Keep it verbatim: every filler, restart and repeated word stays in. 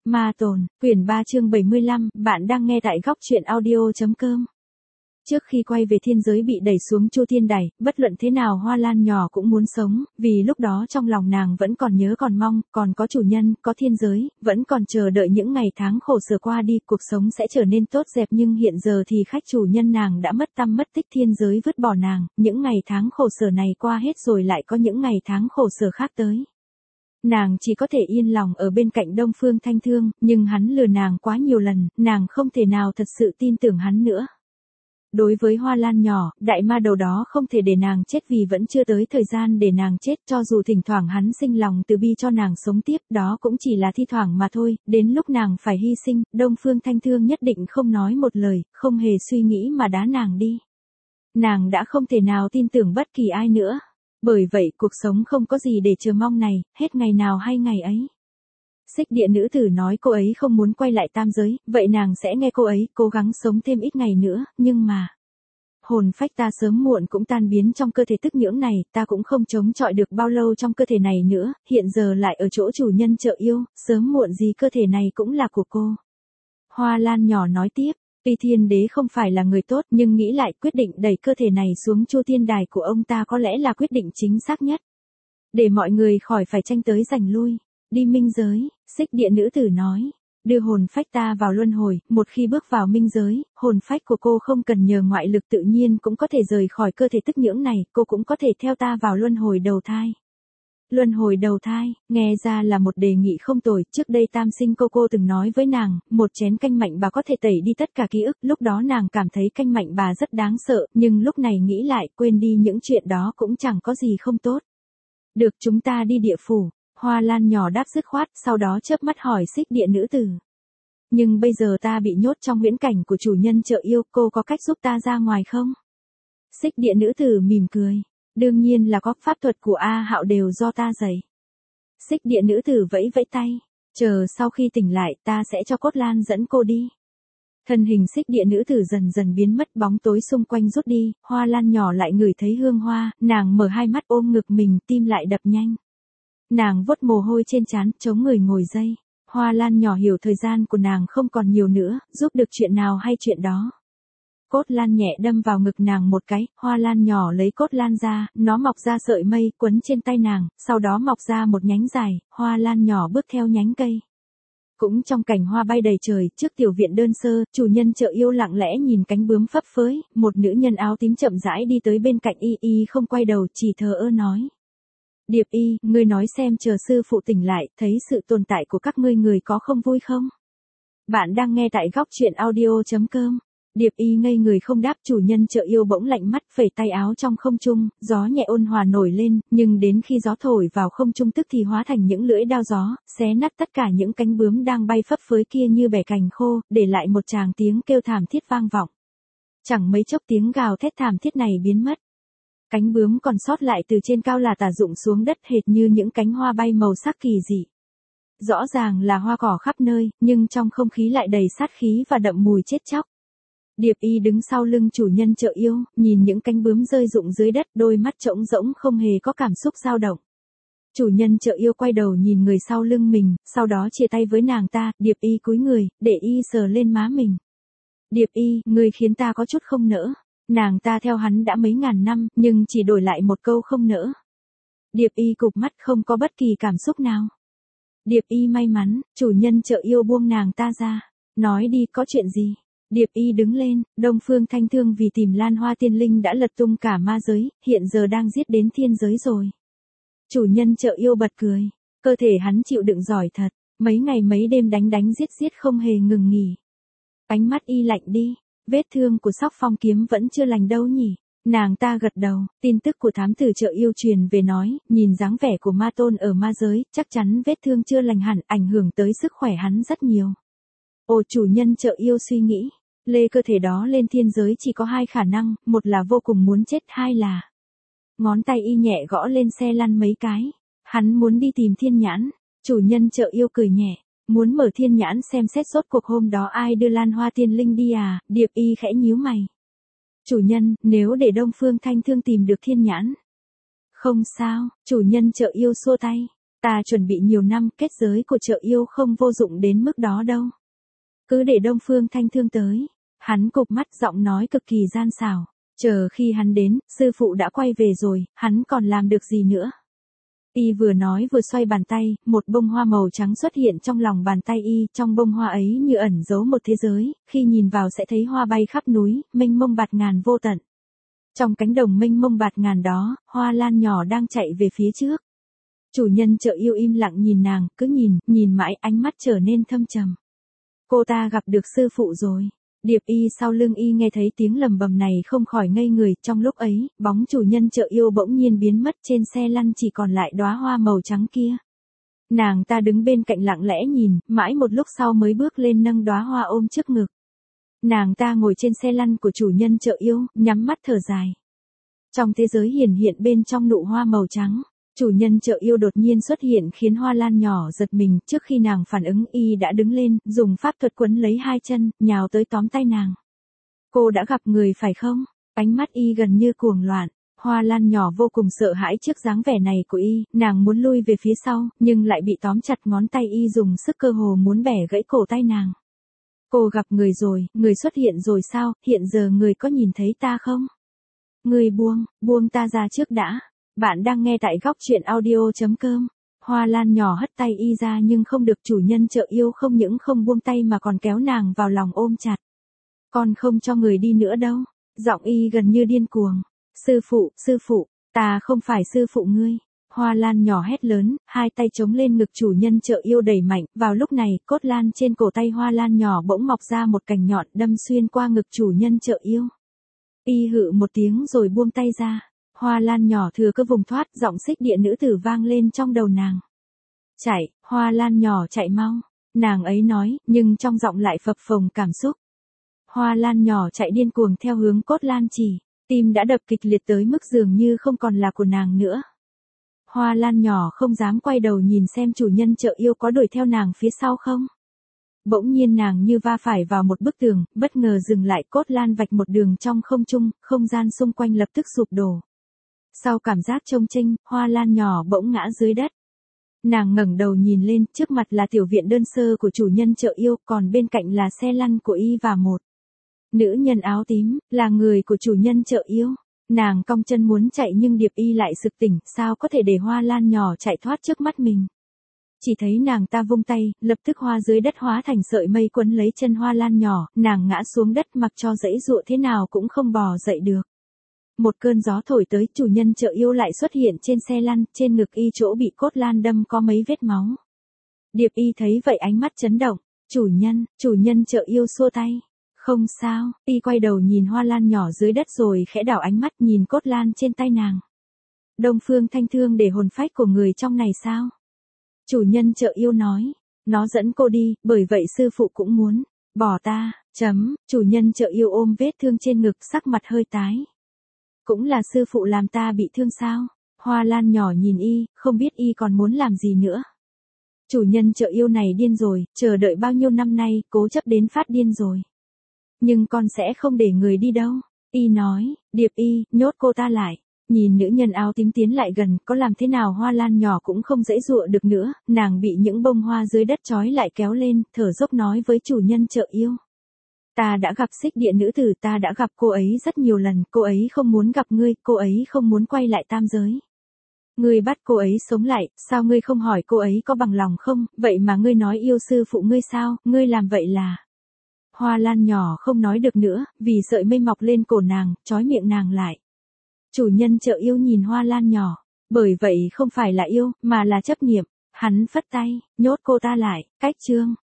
Ma Tồn, quyển ba chương bảy mươi lăm, bạn đang nghe tại góc truyện audio.com. Trước khi quay về thiên giới bị đẩy xuống Chu Thiên Đài, bất luận thế nào Hoa Lan nhỏ cũng muốn sống, vì lúc đó trong lòng nàng vẫn còn nhớ còn mong, còn có chủ nhân, có thiên giới, vẫn còn chờ đợi những ngày tháng khổ sở qua đi, cuộc sống sẽ trở nên tốt đẹp, nhưng hiện giờ thì khách chủ nhân nàng đã mất tăm mất tích, thiên giới vứt bỏ nàng, những ngày tháng khổ sở này qua hết rồi lại có những ngày tháng khổ sở khác tới. Nàng chỉ có thể yên lòng ở bên cạnh Đông Phương Thanh Thương, nhưng hắn lừa nàng quá nhiều lần, nàng không thể nào thật sự tin tưởng hắn nữa. Đối với Hoa Lan nhỏ, đại ma đầu đó không thể để nàng chết vì vẫn chưa tới thời gian để nàng chết, cho dù thỉnh thoảng hắn sinh lòng từ bi cho nàng sống tiếp, đó cũng chỉ là thi thoảng mà thôi, đến lúc nàng phải hy sinh, Đông Phương Thanh Thương nhất định không nói một lời, không hề suy nghĩ mà đá nàng đi. Nàng đã không thể nào tin tưởng bất kỳ ai nữa. Bởi vậy cuộc sống không có gì để chờ mong này, hết ngày nào hay ngày ấy. Xích Địa nữ tử nói cô ấy không muốn quay lại tam giới, vậy nàng sẽ nghe cô ấy, cố gắng sống thêm ít ngày nữa, nhưng mà... Hồn phách ta sớm muộn cũng tan biến trong cơ thể tức nhưỡng này, ta cũng không chống chọi được bao lâu trong cơ thể này nữa, hiện giờ lại ở chỗ chủ nhân Chợ Yêu, sớm muộn gì cơ thể này cũng là của cô. Hoa Lan nhỏ nói tiếp. Tuy Thiên Đế không phải là người tốt, nhưng nghĩ lại quyết định đẩy cơ thể này xuống Chu Thiên Đài của ông ta có lẽ là quyết định chính xác nhất. Để mọi người khỏi phải tranh tới giành lui. Đi minh giới, Xích Địa nữ tử nói. Đưa hồn phách ta vào luân hồi, một khi bước vào minh giới, hồn phách của cô không cần nhờ ngoại lực tự nhiên cũng có thể rời khỏi cơ thể tức nhưỡng này, cô cũng có thể theo ta vào luân hồi đầu thai. Luân hồi đầu thai, nghe ra là một đề nghị không tồi, trước đây tam sinh cô cô từng nói với nàng, một chén canh mạnh bà có thể tẩy đi tất cả ký ức, lúc đó nàng cảm thấy canh mạnh bà rất đáng sợ, nhưng lúc này nghĩ lại, quên đi những chuyện đó cũng chẳng có gì không tốt. Được, chúng ta đi địa phủ, Hoa Lan nhỏ đáp dứt khoát, sau đó chớp mắt hỏi Xích Địa nữ tử. Nhưng bây giờ ta bị nhốt trong huyễn cảnh của chủ nhân Chợ Yêu, cô có cách giúp ta ra ngoài không? Xích Địa nữ tử mỉm cười. Đương nhiên là có, pháp thuật của A Hạo đều do ta dạy. Xích Địa nữ tử vẫy vẫy tay, chờ sau khi tỉnh lại ta sẽ cho Cốt Lan dẫn cô đi. Thân hình Xích Địa nữ tử dần dần biến mất, bóng tối xung quanh rút đi, Hoa Lan nhỏ lại ngửi thấy hương hoa, nàng mở hai mắt ôm ngực mình, tim lại đập nhanh. Nàng vuốt mồ hôi trên trán, chống người ngồi dậy. Hoa Lan nhỏ hiểu thời gian của nàng không còn nhiều nữa, giúp được chuyện nào hay chuyện đó. Cốt lan nhẹ đâm vào ngực nàng một cái, Hoa Lan nhỏ lấy cốt lan ra, nó mọc ra sợi mây, quấn trên tay nàng, sau đó mọc ra một nhánh dài, Hoa Lan nhỏ bước theo nhánh cây. Cũng trong cảnh hoa bay đầy trời, trước tiểu viện đơn sơ, chủ nhân Chợ Yêu lặng lẽ nhìn cánh bướm phấp phới, một nữ nhân áo tím chậm rãi đi tới bên cạnh y y không quay đầu, chỉ thờ ơ nói. Điệp y, ngươi nói xem chờ sư phụ tỉnh lại, thấy sự tồn tại của các ngươi người có không vui không? Bạn đang nghe tại góc truyện audio.com. Điệp y ngây người không đáp, chủ nhân Chợ Yêu bỗng lạnh mắt, phẩy tay áo trong không trung, gió nhẹ ôn hòa nổi lên, nhưng đến khi gió thổi vào không trung tức thì hóa thành những lưỡi đao gió, xé nát tất cả những cánh bướm đang bay phấp phới kia như bẻ cành khô, để lại một tràng tiếng kêu thảm thiết vang vọng. Chẳng mấy chốc tiếng gào thét thảm thiết này biến mất. Cánh bướm còn sót lại từ trên cao là tả rụng xuống đất hệt như những cánh hoa bay màu sắc kỳ dị. Rõ ràng là hoa cỏ khắp nơi, nhưng trong không khí lại đầy sát khí và đậm mùi chết chóc. Điệp y đứng sau lưng chủ nhân Chợ Yêu, nhìn những cánh bướm rơi rụng dưới đất, đôi mắt trống rỗng không hề có cảm xúc dao động. Chủ nhân Chợ Yêu quay đầu nhìn người sau lưng mình, sau đó chia tay với nàng ta, Điệp y cúi người, để y sờ lên má mình. Điệp y, người khiến ta có chút không nỡ. Nàng ta theo hắn đã mấy ngàn năm, nhưng chỉ đổi lại một câu không nỡ. Điệp y cụp mắt không có bất kỳ cảm xúc nào. Điệp y may mắn, chủ nhân Chợ Yêu buông nàng ta ra. Nói đi, có chuyện gì? Điệp y đứng lên, Đông Phương Thanh Thương vì tìm Lan Hoa Tiên Linh đã lật tung cả ma giới, hiện giờ đang giết đến thiên giới rồi. Chủ nhân Chợ Yêu bật cười, cơ thể hắn chịu đựng giỏi thật, mấy ngày mấy đêm đánh đánh giết giết không hề ngừng nghỉ. Ánh mắt y lạnh đi, vết thương của Sóc Phong kiếm vẫn chưa lành đâu nhỉ. Nàng ta gật đầu, tin tức của thám tử Chợ Yêu truyền về nói, nhìn dáng vẻ của ma tôn ở ma giới, chắc chắn vết thương chưa lành hẳn, ảnh hưởng tới sức khỏe hắn rất nhiều. Ồ, chủ nhân Chợ Yêu suy nghĩ, lê cơ thể đó lên thiên giới chỉ có hai khả năng, một là vô cùng muốn chết, hai là... Ngón tay y nhẹ gõ lên xe lăn mấy cái, hắn muốn đi tìm thiên nhãn, chủ nhân Chợ Yêu cười nhẹ, muốn mở thiên nhãn xem xét rốt cuộc hôm đó ai đưa Lan Hoa Tiên Linh đi à, Điệp y khẽ nhíu mày. Chủ nhân, nếu để Đông Phương Thanh Thương tìm được thiên nhãn. Không sao, chủ nhân Chợ Yêu xua tay. Ta chuẩn bị nhiều năm, kết giới của chợ yêu không vô dụng đến mức đó đâu. Cứ để Đông Phương Thanh Thương tới. Hắn cụp mắt, giọng nói cực kỳ gian xảo. Chờ khi hắn đến, sư phụ đã quay về rồi, hắn còn làm được gì nữa. Y vừa nói vừa xoay bàn tay, một bông hoa màu trắng xuất hiện trong lòng bàn tay y, trong bông hoa ấy như ẩn giấu một thế giới, khi nhìn vào sẽ thấy hoa bay khắp núi, mênh mông bạt ngàn vô tận. Trong cánh đồng mênh mông bạt ngàn đó, Hoa Lan nhỏ đang chạy về phía trước. Chủ nhân chợ yêu im lặng nhìn nàng, cứ nhìn, nhìn mãi, ánh mắt trở nên thâm trầm. Cô ta gặp được sư phụ rồi. Điệp Y sau lưng y nghe thấy tiếng lầm bầm này không khỏi ngây người, trong lúc ấy, bóng chủ nhân chợ yêu bỗng nhiên biến mất, trên xe lăn chỉ còn lại đóa hoa màu trắng kia. Nàng ta đứng bên cạnh lặng lẽ nhìn, mãi một lúc sau mới bước lên nâng đóa hoa ôm trước ngực. Nàng ta ngồi trên xe lăn của chủ nhân chợ yêu, nhắm mắt thở dài. Trong thế giới hiển hiện bên trong nụ hoa màu trắng, chủ nhân chợ yêu đột nhiên xuất hiện khiến Hoa Lan nhỏ giật mình, trước khi nàng phản ứng y đã đứng lên, dùng pháp thuật quấn lấy hai chân, nhào tới tóm tay nàng. Cô đã gặp người phải không? Ánh mắt y gần như cuồng loạn. Hoa Lan nhỏ vô cùng sợ hãi trước dáng vẻ này của y, nàng muốn lui về phía sau, nhưng lại bị tóm chặt ngón tay y dùng sức cơ hồ muốn bẻ gãy cổ tay nàng. Cô gặp người rồi, người xuất hiện rồi sao, hiện giờ người có nhìn thấy ta không? Người buông, buông ta ra trước đã. Bạn đang nghe tại góc truyện audio chấm com. Hoa Lan nhỏ hất tay y ra nhưng không được, chủ nhân chợ yêu không những không buông tay mà còn kéo nàng vào lòng ôm chặt. Con không cho người đi nữa đâu. Giọng y gần như điên cuồng. Sư phụ, sư phụ, ta không phải sư phụ ngươi. Hoa Lan nhỏ hét lớn, hai tay chống lên ngực chủ nhân chợ yêu đẩy mạnh. Vào lúc này, cốt lan trên cổ tay Hoa Lan nhỏ bỗng mọc ra một cành nhọn đâm xuyên qua ngực chủ nhân chợ yêu. Y hự một tiếng rồi buông tay ra. Hoa Lan nhỏ thừa cơ vùng thoát, giọng xích địa nữ tử vang lên trong đầu nàng. Chạy, Hoa Lan nhỏ chạy mau. Nàng ấy nói, nhưng trong giọng lại phập phồng cảm xúc. Hoa Lan nhỏ chạy điên cuồng theo hướng cốt lan chỉ. Tim đã đập kịch liệt tới mức dường như không còn là của nàng nữa. Hoa Lan nhỏ không dám quay đầu nhìn xem chủ nhân chợ yêu có đuổi theo nàng phía sau không. Bỗng nhiên nàng như va phải vào một bức tường, bất ngờ dừng lại, cốt lan vạch một đường trong không trung, không gian xung quanh lập tức sụp đổ. Sau cảm giác trông chênh, Hoa Lan nhỏ bỗng ngã dưới đất. Nàng ngẩng đầu nhìn lên, trước mặt là tiểu viện đơn sơ của chủ nhân chợ yêu, còn bên cạnh là xe lăn của y và một nữ nhân áo tím, là người của chủ nhân chợ yêu. Nàng cong chân muốn chạy nhưng Điệp Y lại sực tỉnh, sao có thể để Hoa Lan nhỏ chạy thoát trước mắt mình. Chỉ thấy nàng ta vung tay, lập tức hoa dưới đất hóa thành sợi mây quấn lấy chân Hoa Lan nhỏ, nàng ngã xuống đất mặc cho giãy giụa thế nào cũng không bò dậy được. Một cơn gió thổi tới, chủ nhân chợ yêu lại xuất hiện trên xe lăn, trên ngực y chỗ bị cốt lan đâm có mấy vết máu. Điệp Y thấy vậy ánh mắt chấn động, chủ nhân, chủ nhân chợ yêu xua tay. Không sao, y quay đầu nhìn Hoa Lan nhỏ dưới đất rồi khẽ đảo ánh mắt nhìn cốt lan trên tay nàng. Đông Phương Thanh Thương để hồn phách của người trong này sao? Chủ nhân chợ yêu nói, nó dẫn cô đi, bởi vậy sư phụ cũng muốn, bỏ ta, chấm, chủ nhân chợ yêu ôm vết thương trên ngực sắc mặt hơi tái. Cũng là sư phụ làm ta bị thương sao? Hoa Lan nhỏ nhìn y, không biết y còn muốn làm gì nữa. Chủ nhân chợ yêu này điên rồi, chờ đợi bao nhiêu năm nay, cố chấp đến phát điên rồi. Nhưng con sẽ không để người đi đâu. Y nói, Điệp Y, nhốt cô ta lại. Nhìn nữ nhân áo tím tiến lại gần, có làm thế nào Hoa Lan nhỏ cũng không dãy dụa được nữa, nàng bị những bông hoa dưới đất trói lại kéo lên, thở dốc nói với chủ nhân chợ yêu. Ta đã gặp xích địa nữ tử, ta đã gặp cô ấy rất nhiều lần, cô ấy không muốn gặp ngươi, cô ấy không muốn quay lại tam giới. Ngươi bắt cô ấy sống lại, sao ngươi không hỏi cô ấy có bằng lòng không, vậy mà ngươi nói yêu sư phụ ngươi sao, ngươi làm vậy là... Hoa Lan nhỏ không nói được nữa, vì sợi mây mọc lên cổ nàng, trói miệng nàng lại. Chủ nhân chợ yêu nhìn Hoa Lan nhỏ, bởi vậy không phải là yêu, mà là chấp niệm. Hắn phất tay, nhốt cô ta lại, cách chương.